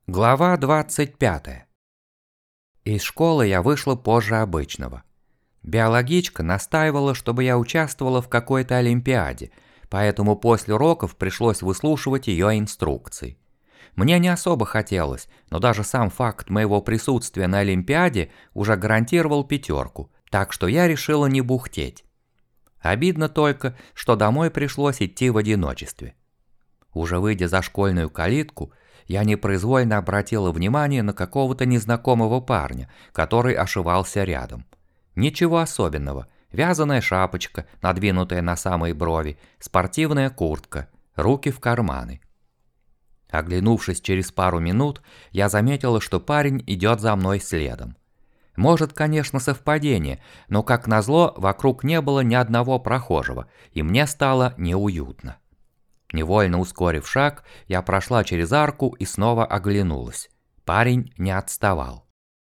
Глава 25. Из школы я вышла позже обычного. Биологичка настаивала, чтобы я участвовала в какой-то олимпиаде, поэтому после уроков пришлось выслушивать ее инструкции. Мне не особо хотелось, но даже сам факт моего присутствия на олимпиаде уже гарантировал 5, так что я решила не бухтеть. Обидно только, что домой пришлось идти в одиночестве. Уже выйдя за школьную калитку, я непроизвольно обратила внимание на какого-то незнакомого парня, который ошивался рядом. Ничего особенного. Вязаная шапочка, надвинутая на самые брови, спортивная куртка, руки в карманы. Оглянувшись через пару минут, я заметила, что парень идет за мной следом. Может, конечно, совпадение, но, как назло, вокруг не было ни одного прохожего, и мне стало неуютно. Невольно ускорив шаг, я прошла через арку и снова оглянулась. Парень не отставал.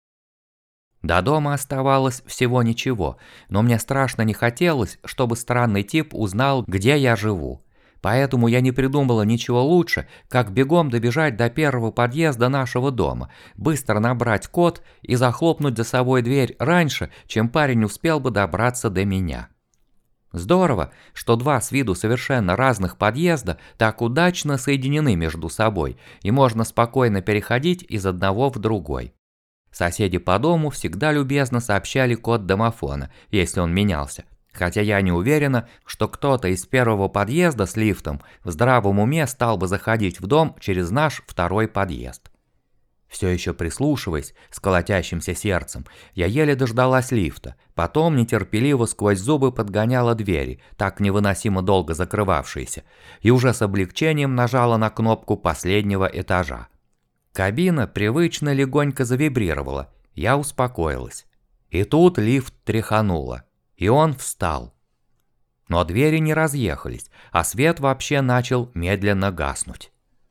До дома оставалось всего ничего, но мне страшно не хотелось, чтобы странный тип узнал, где я живу. Поэтому я не придумала ничего лучше, как бегом добежать до первого подъезда нашего дома, быстро набрать код и захлопнуть за собой дверь раньше, чем парень успел бы добраться до меня. Здорово, что два с виду совершенно разных подъезда так удачно соединены между собой, и можно спокойно переходить из одного в другой. Соседи по дому всегда любезно сообщали код домофона, если он менялся, хотя я не уверена, что кто-то из первого подъезда с лифтом в здравом уме стал бы заходить в дом через наш второй подъезд. Все еще прислушиваясь с колотящимся сердцем, я еле дождалась лифта, потом нетерпеливо сквозь зубы подгоняла двери, так невыносимо долго закрывавшиеся, и уже с облегчением нажала на кнопку последнего этажа. Кабина привычно легонько завибрировала, я успокоилась. И тут лифт тряхануло, и он встал. Но двери не разъехались, а свет вообще начал медленно гаснуть.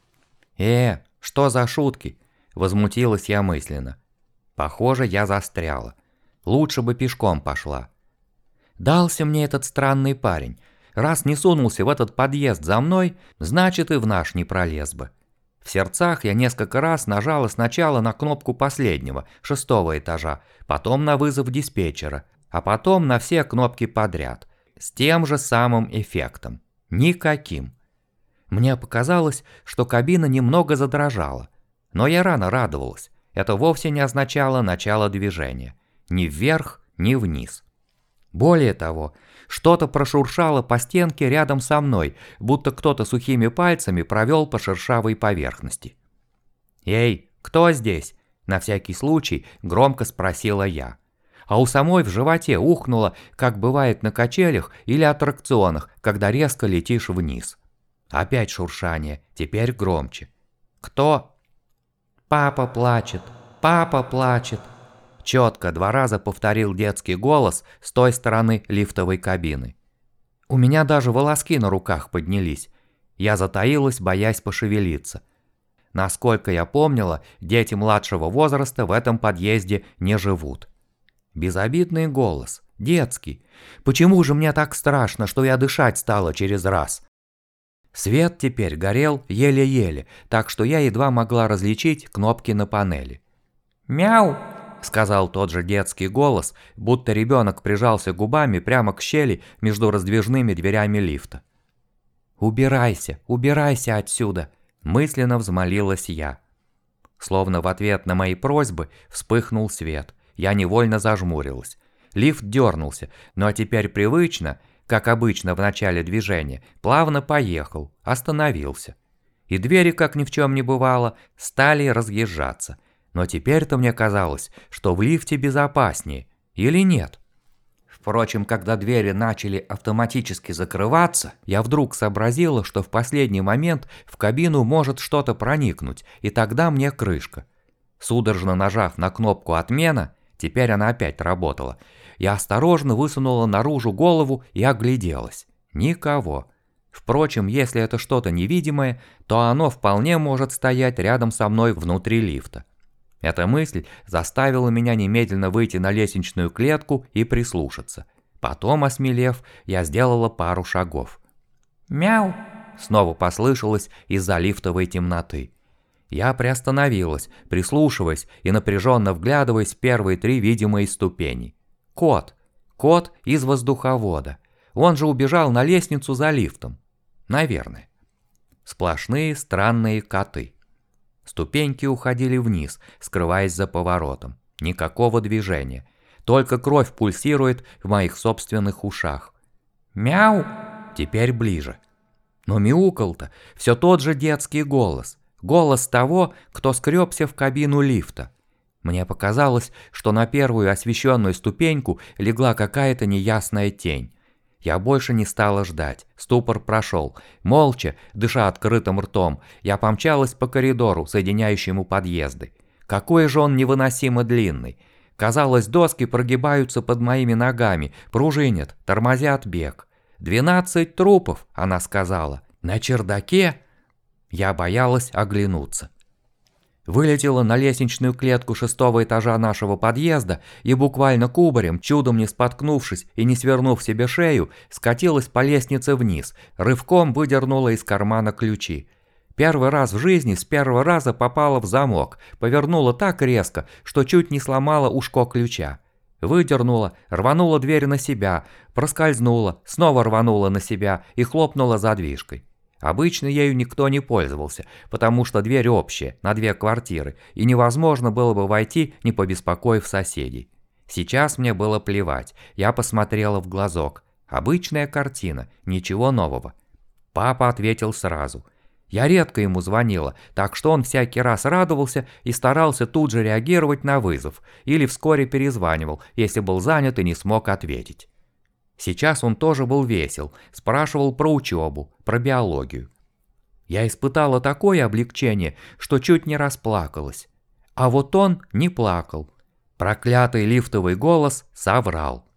Что за шутки? Возмутилась я мысленно. Похоже, я застряла. Лучше бы пешком пошла. Дался мне этот странный парень. Раз не сунулся в этот подъезд за мной, значит и в наш не пролез бы. В сердцах я несколько раз нажала сначала на кнопку последнего, 6-го этажа, потом на вызов диспетчера, а потом на все кнопки подряд. С тем же самым эффектом. Никаким. Мне показалось, что кабина немного задрожала. Но я рано радовалась. Это вовсе не означало начало движения. Ни вверх, ни вниз. Более того, что-то прошуршало по стенке рядом со мной, будто кто-то сухими пальцами провел по шершавой поверхности. «Эй, кто здесь?» – на всякий случай громко спросила я. А у самой в животе ухнуло, как бывает на качелях или аттракционах, когда резко летишь вниз. Опять шуршание, теперь громче. «Кто?» «Папа плачет, папа плачет», – четко 2 раза повторил детский голос с той стороны лифтовой кабины. У меня даже волоски на руках поднялись. Я затаилась, боясь пошевелиться. Насколько я помнила, дети младшего возраста в этом подъезде не живут. Безобидный голос, детский. Почему же мне так страшно, что я дышать стала через раз? Свет теперь горел еле-еле, так что я едва могла различить кнопки на панели. «Мяу!» – сказал тот же детский голос, будто ребенок прижался губами прямо к щели между раздвижными дверями лифта. «Убирайся, убирайся отсюда!» – мысленно взмолилась я. Словно в ответ на мои просьбы вспыхнул свет. Я невольно зажмурилась. Лифт дернулся, но теперь привычно, как обычно в начале движения, плавно поехал, остановился. И двери, как ни в чем не бывало, стали разъезжаться. Но теперь-то мне казалось, что в лифте безопаснее. Или нет? Впрочем, когда двери начали автоматически закрываться, я вдруг сообразила, что в последний момент в кабину может что-то проникнуть, и тогда мне крышка. Судорожно нажав на кнопку «Отмена», теперь она опять работала, я осторожно высунула наружу голову и огляделась. Никого. Впрочем, если это что-то невидимое, то оно вполне может стоять рядом со мной внутри лифта. Эта мысль заставила меня немедленно выйти на лестничную клетку и прислушаться. Потом, осмелев, я сделала пару шагов. «Мяу!» снова послышалось из-за лифтовой темноты. Я приостановилась, прислушиваясь и напряженно вглядываясь в первые 3 видимые ступени. Кот. Кот из воздуховода. Он же убежал на лестницу за лифтом. Наверное. Сплошные странные коты. Ступеньки уходили вниз, скрываясь за поворотом. Никакого движения. Только кровь пульсирует в моих собственных ушах. Мяу! Теперь ближе. Но мяукал-то все тот же детский голос. Голос того, кто скребся в кабину лифта. Мне показалось, что на первую освещенную ступеньку легла какая-то неясная тень. Я больше не стала ждать. Ступор прошел. Молча, дыша открытым ртом, я помчалась по коридору, соединяющему подъезды. Какой же он невыносимо длинный. Казалось, доски прогибаются под моими ногами, пружинят, тормозят бег. 12 трупов, она сказала. На чердаке? Я боялась оглянуться. Вылетела на лестничную клетку 6-го этажа нашего подъезда и буквально кубарем, чудом не споткнувшись и не свернув себе шею, скатилась по лестнице вниз, рывком выдернула из кармана ключи. Первый раз в жизни с первого раза попала в замок, повернула так резко, что чуть не сломала ушко ключа. Выдернула, рванула дверь на себя, проскользнула, снова рванула на себя и хлопнула задвижкой. Обычно ею никто не пользовался, потому что дверь общая, на 2 квартиры, и невозможно было бы войти, не побеспокоив соседей. Сейчас мне было плевать, я посмотрела в глазок. Обычная картина, ничего нового. Папа ответил сразу. Я редко ему звонила, так что он всякий раз радовался и старался тут же реагировать на вызов, или вскоре перезванивал, если был занят и не смог ответить. Сейчас он тоже был весел, спрашивал про учебу, про биологию. Я испытала такое облегчение, что чуть не расплакалась. А вот он не плакал. Проклятый лифтовый голос соврал.